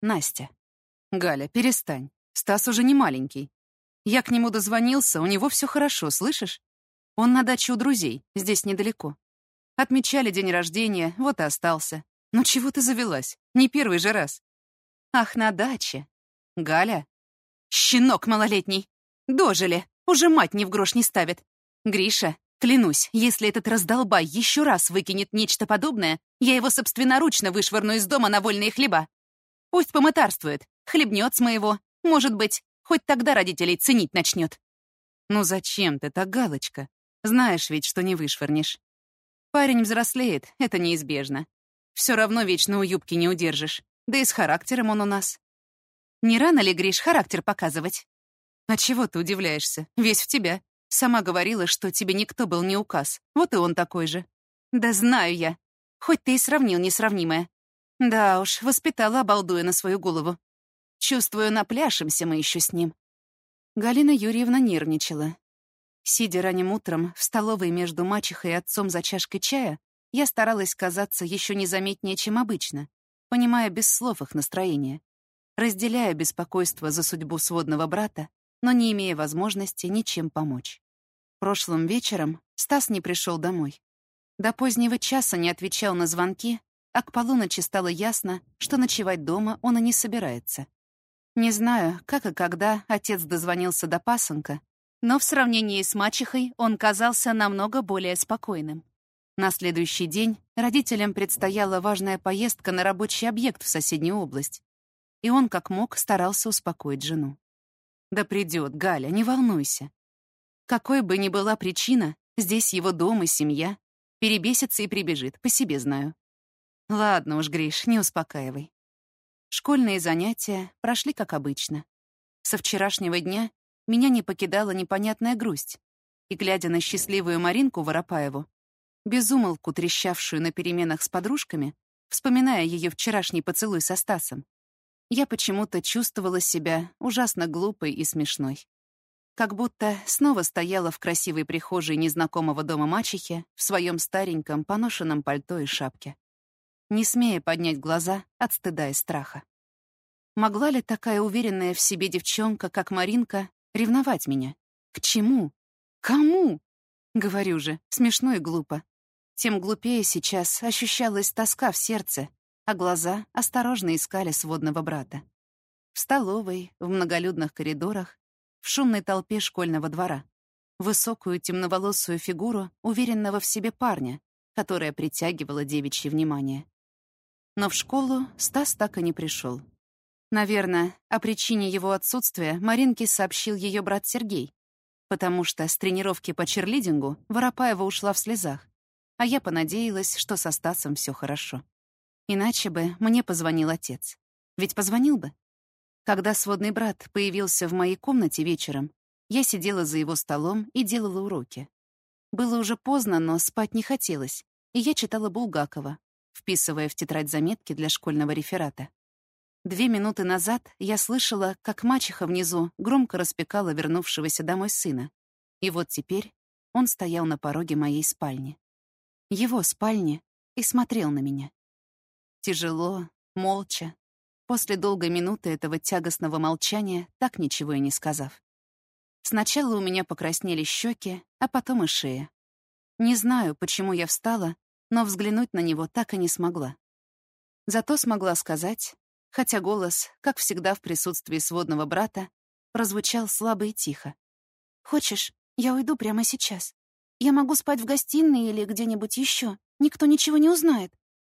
Настя. «Галя, перестань. Стас уже не маленький. Я к нему дозвонился, у него все хорошо, слышишь? Он на даче у друзей, здесь недалеко. Отмечали день рождения, вот и остался. Ну чего ты завелась? Не первый же раз». «Ах, на даче. Галя. Щенок малолетний. Дожили. Уже мать ни в грош не ставит. Гриша, клянусь, если этот раздолбай еще раз выкинет нечто подобное, я его собственноручно вышвырну из дома на вольные хлеба. Пусть помытарствует, хлебнет с моего. Может быть, хоть тогда родителей ценить начнет». «Ну зачем ты так, Галочка? Знаешь ведь, что не вышвырнешь. Парень взрослеет, это неизбежно. Все равно вечно у юбки не удержишь. Да и с характером он у нас». «Не рано ли, Гриш, характер показывать?» «А чего ты удивляешься? Весь в тебя. Сама говорила, что тебе никто был не указ. Вот и он такой же». «Да знаю я. Хоть ты и сравнил несравнимое. Да уж, воспитала обалдуя на свою голову. Чувствую, напляшемся мы еще с ним». Галина Юрьевна нервничала. Сидя ранним утром в столовой между мачехой и отцом за чашкой чая, я старалась казаться еще незаметнее, чем обычно, понимая без слов их настроение, разделяя беспокойство за судьбу сводного брата, но не имея возможности ничем помочь. Прошлым вечером Стас не пришел домой. До позднего часа не отвечал на звонки, а к полуночи стало ясно, что ночевать дома он и не собирается. Не знаю, как и когда отец дозвонился до пасынка, но в сравнении с мачехой он казался намного более спокойным. На следующий день родителям предстояла важная поездка на рабочий объект в соседнюю область, и он как мог старался успокоить жену. «Да придет, Галя, не волнуйся. Какой бы ни была причина, здесь его дом и семья, перебесится и прибежит, по себе знаю». «Ладно уж, Гриш, не успокаивай». Школьные занятия прошли как обычно. Со вчерашнего дня меня не покидала непонятная грусть, и, глядя на счастливую Маринку Воропаеву, безумолку трещавшую на переменах с подружками, вспоминая ее вчерашний поцелуй со Стасом, я почему-то чувствовала себя ужасно глупой и смешной. Как будто снова стояла в красивой прихожей незнакомого дома мачехи в своем стареньком поношенном пальто и шапке, не смея поднять глаза от стыда и страха. Могла ли такая уверенная в себе девчонка, как Маринка, ревновать меня? К чему? Кому? Говорю же, смешно и глупо. Тем глупее сейчас ощущалась тоска в сердце, а глаза осторожно искали сводного брата. В столовой, в многолюдных коридорах, в шумной толпе школьного двора. Высокую темноволосую фигуру уверенного в себе парня, которая притягивала девичье внимание. Но в школу Стас так и не пришел. Наверное, о причине его отсутствия Маринке сообщил ее брат Сергей, потому что с тренировки по черлидингу Воропаева ушла в слезах, а я понадеялась, что со Стасом все хорошо. Иначе бы мне позвонил отец. Ведь позвонил бы. Когда сводный брат появился в моей комнате вечером, я сидела за его столом и делала уроки. Было уже поздно, но спать не хотелось, и я читала Булгакова, вписывая в тетрадь заметки для школьного реферата. 2 минуты назад я слышала, как мачеха внизу громко распекала вернувшегося домой сына. И вот теперь он стоял на пороге моей спальни. Его спальни, и смотрел на меня. Тяжело, молча, после долгой минуты этого тягостного молчания, так ничего и не сказав. Сначала у меня покраснели щеки, а потом и шея. Не знаю, почему я встала, но взглянуть на него так и не смогла. Зато смогла сказать, хотя голос, как всегда в присутствии сводного брата, прозвучал слабо и тихо. «Хочешь, я уйду прямо сейчас? Я могу спать в гостиной или где-нибудь еще. Никто ничего не узнает».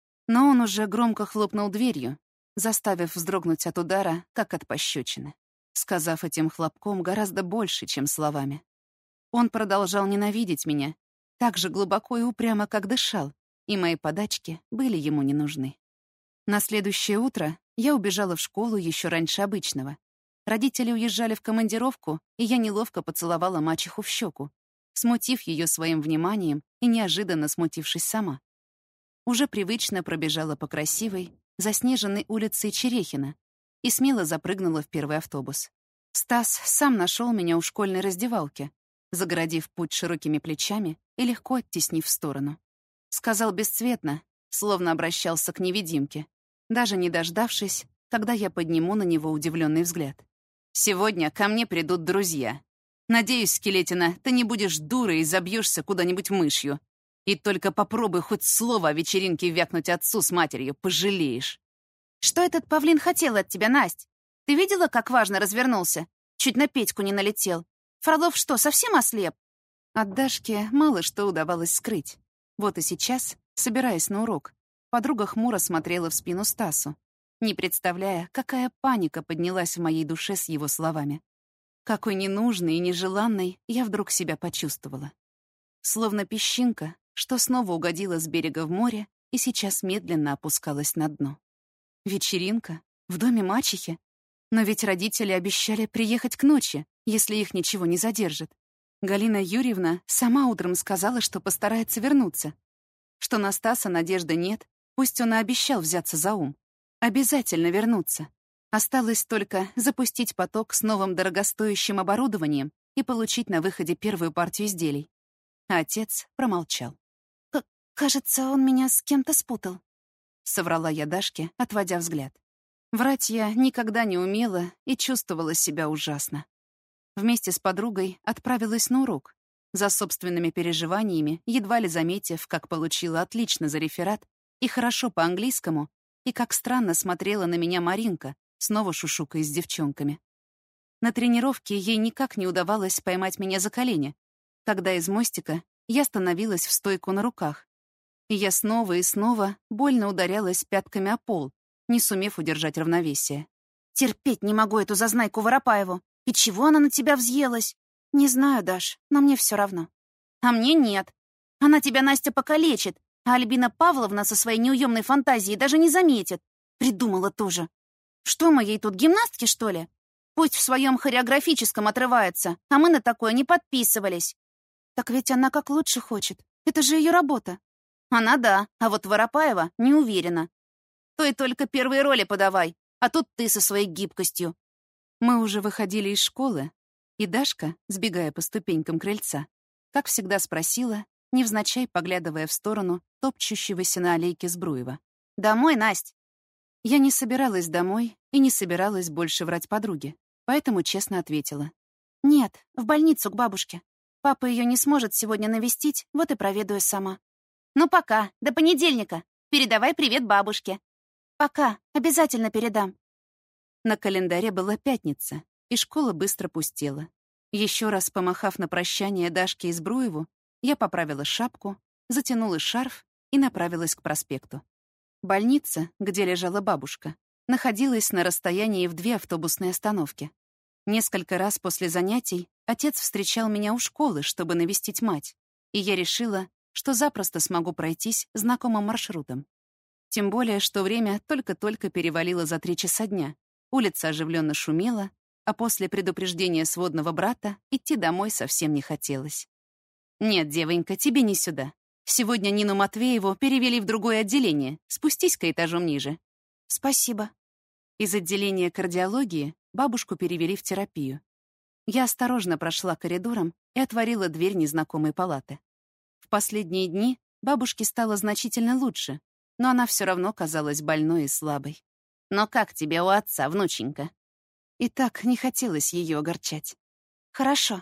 Но он уже громко хлопнул дверью, заставив вздрогнуть от удара, как от пощечины, сказав этим хлопком гораздо больше, чем словами. Он продолжал ненавидеть меня, так же глубоко и упрямо, как дышал, и мои подачки были ему не нужны. На следующее утро я убежала в школу еще раньше обычного. Родители уезжали в командировку, и я неловко поцеловала мачеху в щеку, смутив ее своим вниманием и неожиданно смутившись сама. Уже привычно пробежала по красивой, заснеженной улице Черехина и смело запрыгнула в первый автобус. Стас сам нашел меня у школьной раздевалки, загородив путь широкими плечами и легко оттеснив в сторону. Сказал бесцветно, словно обращался к невидимке. Даже не дождавшись, когда я подниму на него удивленный взгляд. «Сегодня ко мне придут друзья. Надеюсь, Скелетина, ты не будешь дурой и забьешься куда-нибудь мышью. И только попробуй хоть слово о вечеринке вякнуть отцу с матерью, пожалеешь». «Что этот павлин хотел от тебя, Насть? Ты видела, как важно развернулся? Чуть на Петьку не налетел. Фролов что, совсем ослеп?» От Дашки мало что удавалось скрыть. Вот и сейчас, собираясь на урок, подруга хмуро смотрела в спину Стасу, не представляя, какая паника поднялась в моей душе с его словами. Какой ненужной и нежеланной я вдруг себя почувствовала. Словно песчинка, что снова угодила с берега в море и сейчас медленно опускалась на дно. Вечеринка? В доме мачехи? Но ведь родители обещали приехать к ночи, если их ничего не задержит. Галина Юрьевна сама утром сказала, что постарается вернуться. Что на Стаса надежды нет, пусть он и обещал взяться за ум. Обязательно вернуться. Осталось только запустить поток с новым дорогостоящим оборудованием и получить на выходе первую партию изделий. А отец промолчал. «Кажется, он меня с кем-то спутал», — соврала я Дашке, отводя взгляд. Врать я никогда не умела и чувствовала себя ужасно. Вместе с подругой отправилась на урок, за собственными переживаниями, едва ли заметив, как получила отлично за реферат и хорошо по-английскому, и как странно смотрела на меня Маринка, снова шушукаясь с девчонками. На тренировке ей никак не удавалось поймать меня за колени, когда из мостика я становилась в стойку на руках. И я снова и снова больно ударялась пятками о пол, не сумев удержать равновесие. «Терпеть не могу эту зазнайку Воропаеву. И чего она на тебя взъелась?» «Не знаю, Даш, но мне все равно». «А мне нет. Она тебя, Настя, покалечит, а Альбина Павловна со своей неуемной фантазией даже не заметит. Придумала тоже. Что мы ей тут, гимнастки, что ли? Пусть в своем хореографическом отрывается, а мы на такое не подписывались». «Так ведь она как лучше хочет. Это же ее работа». «Она да, а вот Воропаева не уверена. То и только первые роли подавай, а тут ты со своей гибкостью». Мы уже выходили из школы, и Дашка, сбегая по ступенькам крыльца, как всегда спросила, невзначай поглядывая в сторону топчущегося на аллейке Збруева. «Домой, Насть?» Я не собиралась домой и не собиралась больше врать подруге, поэтому честно ответила. «Нет, в больницу к бабушке. Папа ее не сможет сегодня навестить, вот и проведаю сама». «Ну пока, до понедельника. Передавай привет бабушке». «Пока, обязательно передам». На календаре была пятница, и школа быстро пустела. Еще раз помахав на прощание Дашке и Збруеву, я поправила шапку, затянула шарф и направилась к проспекту. Больница, где лежала бабушка, находилась на расстоянии в 2 автобусные остановки. Несколько раз после занятий отец встречал меня у школы, чтобы навестить мать, и я решила, что запросто смогу пройтись знакомым маршрутом. Тем более, что время только-только перевалило за 3 часа дня. Улица оживленно шумела, а после предупреждения сводного брата идти домой совсем не хотелось. «Нет, девонька, тебе не сюда. Сегодня Нину Матвееву перевели в другое отделение. Спустись-ка этажом ниже». «Спасибо». Из отделения кардиологии бабушку перевели в терапию. Я осторожно прошла коридором и отворила дверь незнакомой палаты. В последние дни бабушке стало значительно лучше, но она все равно казалась больной и слабой. «Но как тебе у отца, внученька?» И так не хотелось ее огорчать. «Хорошо».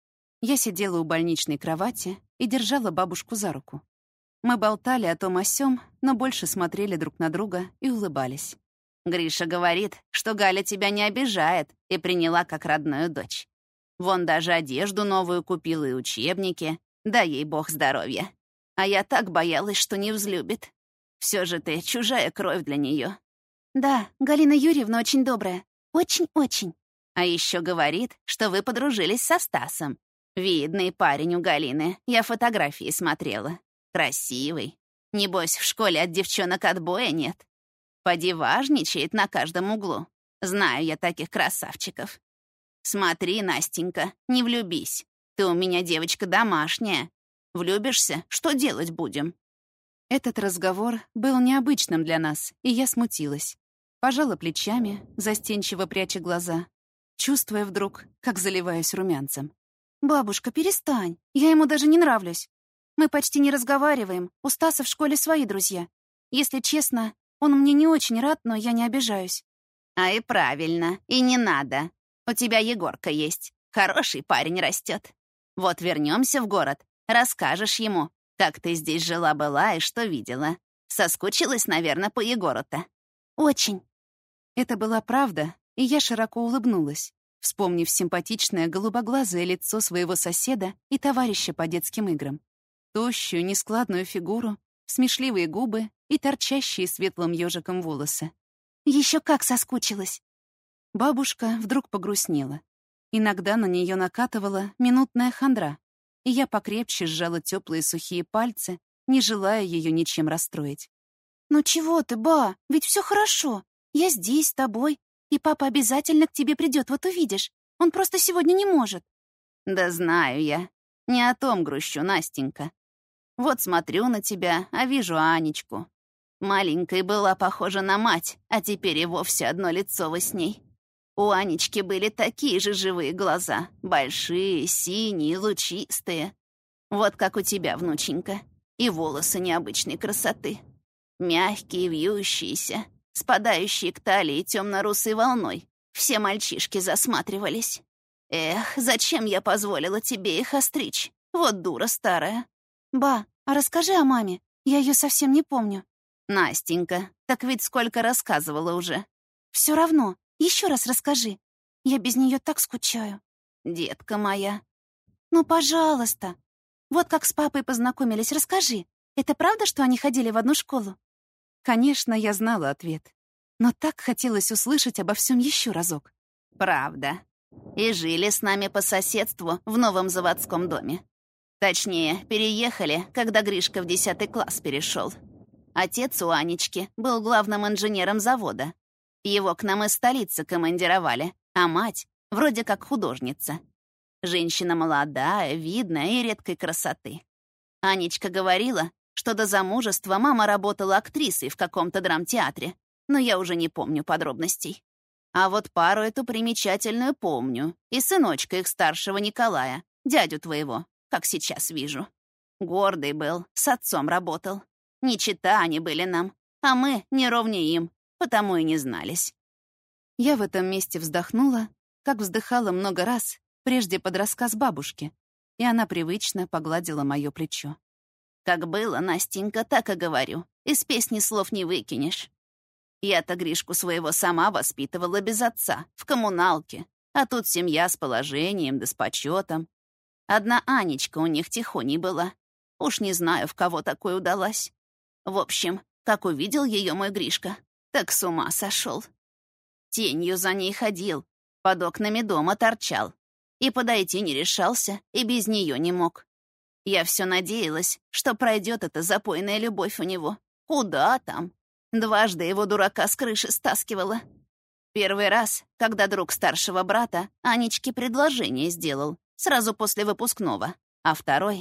Я сидела у больничной кровати и держала бабушку за руку. Мы болтали о том о сём, но больше смотрели друг на друга и улыбались. «Гриша говорит, что Галя тебя не обижает и приняла как родную дочь. Вон даже одежду новую купила и учебники. Дай ей бог здоровья. А я так боялась, что не взлюбит. Все же ты чужая кровь для нее». «Да, Галина Юрьевна очень добрая. Очень-очень». «А еще говорит, что вы подружились со Стасом. Видный парень у Галины. Я фотографии смотрела. Красивый. Небось, в школе от девчонок отбоя нет. Поди важничает на каждом углу. Знаю я таких красавчиков. Смотри, Настенька, не влюбись. Ты у меня девочка домашняя. Влюбишься, что делать будем?» Этот разговор был необычным для нас, и я смутилась. Пожала плечами, застенчиво пряча глаза, чувствуя вдруг, как заливаюсь румянцем. «Бабушка, перестань. Я ему даже не нравлюсь. Мы почти не разговариваем. У Стаса в школе свои друзья. Если честно, он мне не очень рад, но я не обижаюсь. А и правильно, и не надо. У тебя Егорка есть. Хороший парень растет. Вот вернемся в город, расскажешь ему, как ты здесь жила-была и что видела. Соскучилась, наверное, по Егору-то. Очень. Это была правда, и я широко улыбнулась, вспомнив симпатичное голубоглазое лицо своего соседа и товарища по детским играм. Тощую, нескладную фигуру, смешливые губы и торчащие светлым ежиком волосы. Еще как соскучилась. Бабушка вдруг погрустнела. Иногда на нее накатывала минутная хандра, и я покрепче сжала теплые сухие пальцы, не желая ее ничем расстроить. «Ну чего ты, ба? Ведь все хорошо. Я здесь с тобой, и папа обязательно к тебе придет, вот увидишь. Он просто сегодня не может». Да знаю я. Не о том грущу, Настенька. Вот смотрю на тебя, а вижу Анечку. Маленькой была похожа на мать, а теперь и вовсе одно лицо вы с ней. У Анечки были такие же живые глаза, большие, синие, лучистые. Вот как у тебя, внученька. И волосы необычной красоты. Мягкие, вьющиеся, спадающие к талии темно-русой волной. Все мальчишки засматривались. Эх, зачем я позволила тебе их остричь? Вот дура старая. «Ба, а расскажи о маме. Я ее совсем не помню». Настенька, так ведь сколько рассказывала уже. Все равно, еще раз расскажи. Я без нее так скучаю. Детка моя. Ну, пожалуйста. Вот как с папой познакомились, расскажи. Это правда, что они ходили в одну школу? Конечно, я знала ответ. Но так хотелось услышать обо всем еще разок. Правда. И жили с нами по соседству в новом заводском доме. Точнее, переехали, когда Гришка в 10 класс перешел. Отец у Анечки был главным инженером завода. Его к нам из столицы командировали, а мать вроде как художница. Женщина молодая, видная и редкой красоты. Анечка говорила, что до замужества мама работала актрисой в каком-то драмтеатре, но я уже не помню подробностей. А вот пару эту примечательную помню, и сыночка их старшего Николая, дядю твоего, как сейчас вижу. Гордый был, с отцом работал. Не чета они были нам, а мы не ровне им, потому и не знались. Я в этом месте вздохнула, как вздыхала много раз, прежде под рассказ бабушки, и она привычно погладила мое плечо. Как было, Настенька, так и говорю. Из песни слов не выкинешь. Я-то Гришку своего сама воспитывала без отца, в коммуналке, а тут семья с положением да с почетом. Одна Анечка у них тихоней была. Уж не знаю, в кого такой удалась. В общем, как увидел ее мой Гришка, так с ума сошел. Тенью за ней ходил, под окнами дома торчал. И подойти не решался, и без нее не мог. Я все надеялась, что пройдет эта запойная любовь у него. Куда там? Дважды его дурака с крыши стаскивала. Первый раз, когда друг старшего брата Анечке предложение сделал, сразу после выпускного, а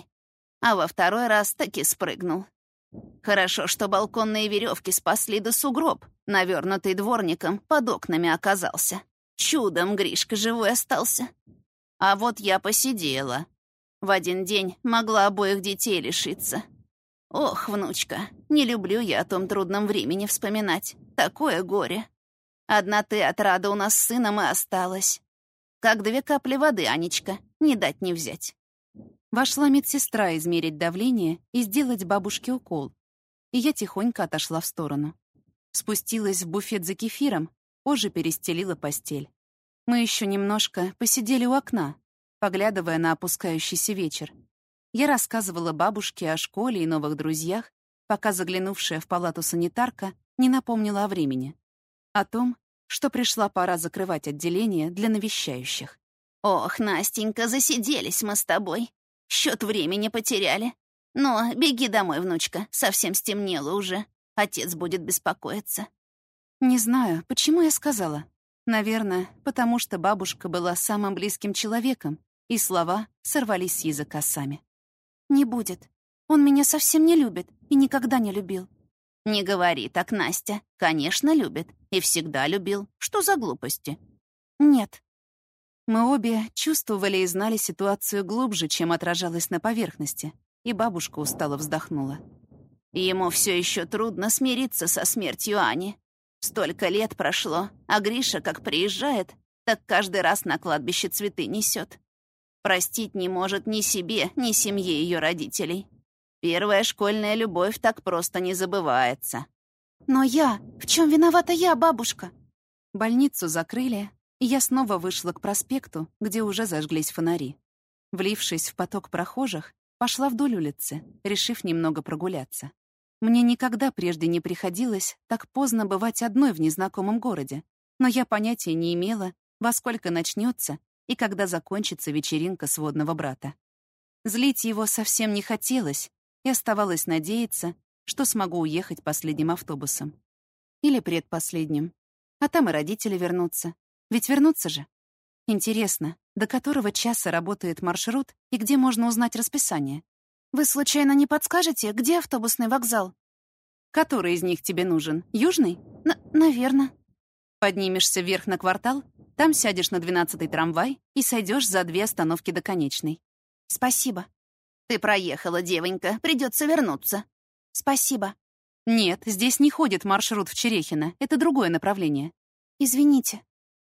во второй раз таки спрыгнул. Хорошо, что балконные веревки спасли, да сугроб, навернутый дворником, под окнами оказался. Чудом Гришка живой остался. А вот я посидела. В один день могла обоих детей лишиться. Ох, внучка, не люблю я о том трудном времени вспоминать. Такое горе. Одна ты отрада у нас с сыном и осталась. Как 2 капли воды, Анечка, не дать не взять. Вошла медсестра измерить давление и сделать бабушке укол. И я тихонько отошла в сторону. Спустилась в буфет за кефиром, позже перестелила постель. Мы еще немножко посидели у окна, поглядывая на опускающийся вечер. Я рассказывала бабушке о школе и новых друзьях, пока заглянувшая в палату санитарка не напомнила о времени. О том, что пришла пора закрывать отделение для навещающих. Ох, Настенька, засиделись мы с тобой. Счет времени потеряли. Но беги домой, внучка, совсем стемнело уже. Отец будет беспокоиться. Не знаю, почему я сказала. Наверное, потому что бабушка была самым близким человеком, и слова сорвались с языка сами. «Не будет. Он меня совсем не любит и никогда не любил». «Не говори так, Настя. Конечно, любит. И всегда любил. Что за глупости?» «Нет». Мы обе чувствовали и знали ситуацию глубже, чем отражалось на поверхности, и бабушка устало вздохнула. «Ему все еще трудно смириться со смертью Ани. Столько лет прошло, а Гриша, как приезжает, так каждый раз на кладбище цветы несет. Простить не может ни себе, ни семье ее родителей. Первая школьная любовь так просто не забывается. Но в чем виновата я, бабушка? Больницу закрыли, и я снова вышла к проспекту, где уже зажглись фонари. Влившись в поток прохожих, пошла вдоль улицы, решив немного прогуляться. Мне никогда прежде не приходилось так поздно бывать одной в незнакомом городе, но я понятия не имела, во сколько начнется и когда закончится вечеринка сводного брата. Злить его совсем не хотелось, и оставалось надеяться, что смогу уехать последним автобусом. Или предпоследним. А там и родители вернутся. Ведь вернутся же. Интересно, до которого часа работает маршрут и где можно узнать расписание? Вы случайно не подскажете, где автобусный вокзал? Который из них тебе нужен? Южный? Наверно. Поднимешься вверх на квартал, там сядешь на 12-й трамвай и сойдешь за 2 остановки до конечной. Спасибо. Ты проехала, девонька, придется вернуться. Спасибо. Нет, здесь не ходит маршрут в Черехино, это другое направление. Извините.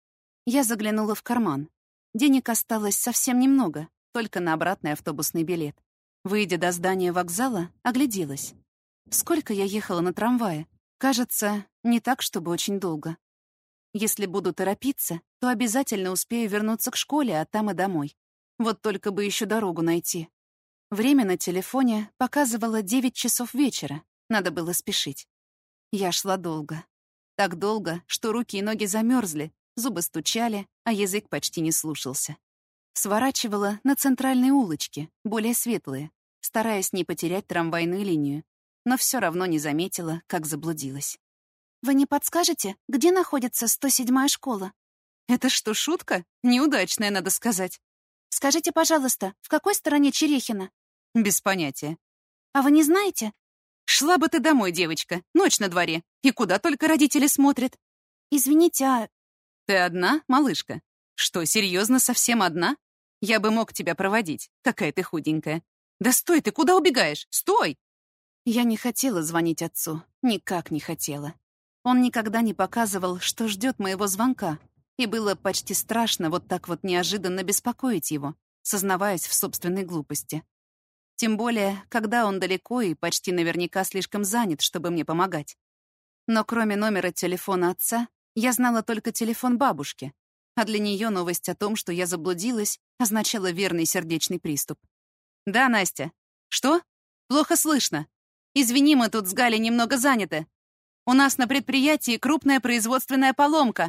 Я заглянула в карман. Денег осталось совсем немного, только на обратный автобусный билет. Выйдя до здания вокзала, огляделась. Сколько я ехала на трамвае? Кажется, не так, чтобы очень долго. Если буду торопиться, то обязательно успею вернуться к школе, а там и домой. Вот только бы еще дорогу найти. Время на телефоне показывало 9 часов вечера. Надо было спешить. Я шла долго. Так долго, что руки и ноги замерзли, зубы стучали, а язык почти не слушался. Сворачивала на центральные улочки, более светлые, стараясь не потерять трамвайную линию, но все равно не заметила, как заблудилась. «Вы не подскажете, где находится 107-я школа?» «Это что, шутка? Неудачная, надо сказать». «Скажите, пожалуйста, в какой стороне Черехина?» «Без понятия». «А вы не знаете?» «Шла бы ты домой, девочка. Ночь на дворе. И куда только родители смотрят». «Извините, а...» «Ты одна, малышка? Что, серьезно, совсем одна? Я бы мог тебя проводить. Какая ты худенькая. Да стой ты, куда убегаешь? Стой!» Я не хотела звонить отцу. Никак не хотела. Он никогда не показывал, что ждет моего звонка. И было почти страшно вот так вот неожиданно беспокоить его, сознаваясь в собственной глупости. Тем более, когда он далеко и почти наверняка слишком занят, чтобы мне помогать. Но кроме номера телефона отца, я знала только телефон бабушки, а для нее новость о том, что я заблудилась, означала верный сердечный приступ. «Да, Настя. Что? Плохо слышно. Извини, мы тут с Галей немного заняты. У нас на предприятии крупная производственная поломка».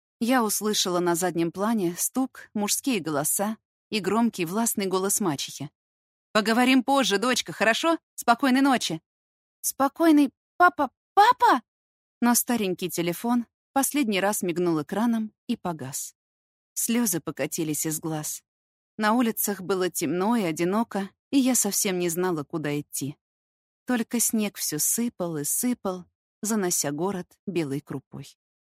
Я услышала на заднем плане стук, мужские голоса и громкий властный голос мачехи. «Поговорим позже, дочка, хорошо? Спокойной ночи». «Спокойной... Папа... Папа!» Но старенький телефон последний раз мигнул экраном и погас. Слезы покатились из глаз. На улицах было темно и одиноко, и я совсем не знала, куда идти. Только снег все сыпал и сыпал, занося город белой крупой.